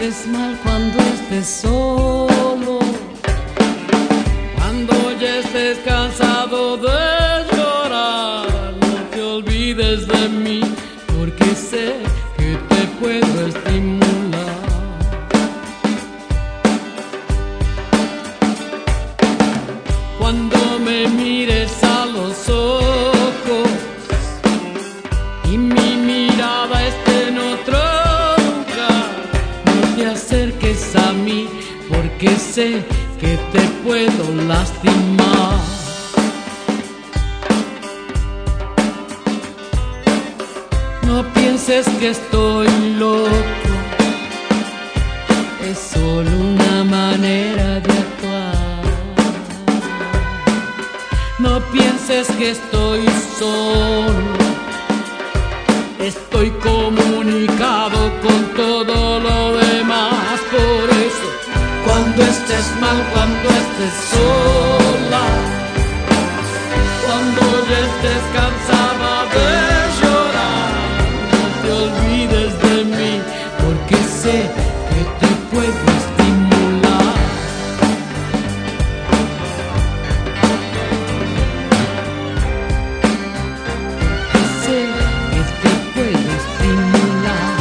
sientes mal cuando estés solo, cuando ya estés cansado de llorar. No te olvides de mí, porque sé que te puedo estimular. Cuando me mires a los ojos y mi mirada esté en otro lugar, no te acerques a mí, porque sé que te puedo lastimar. No pienses que estoy loco, es solo una manera de actuar. No pienses que estoy solo, estoy comunicado con todo lo demás. Por eso, cuando estés mal, cuando estés sola, cuando ya estés cansada de llorar, no te olvides de mí, porque sé que te puedo estimular. Sé que te puedo estimular.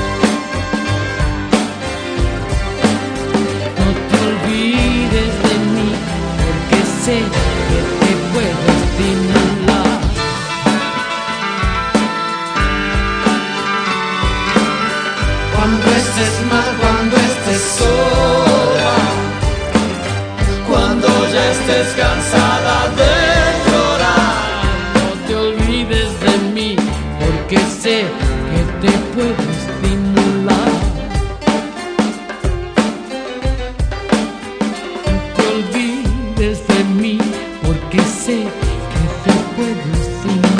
No te olvides de mí, porque sé que te puedo estimular. Cuando estés mal, cuando estés sola, cuando ya estés cansada de llorar, no te olvides de mí, porque sé que te puedo estimular. No te olvides de mí, porque sé que te puedo estimular.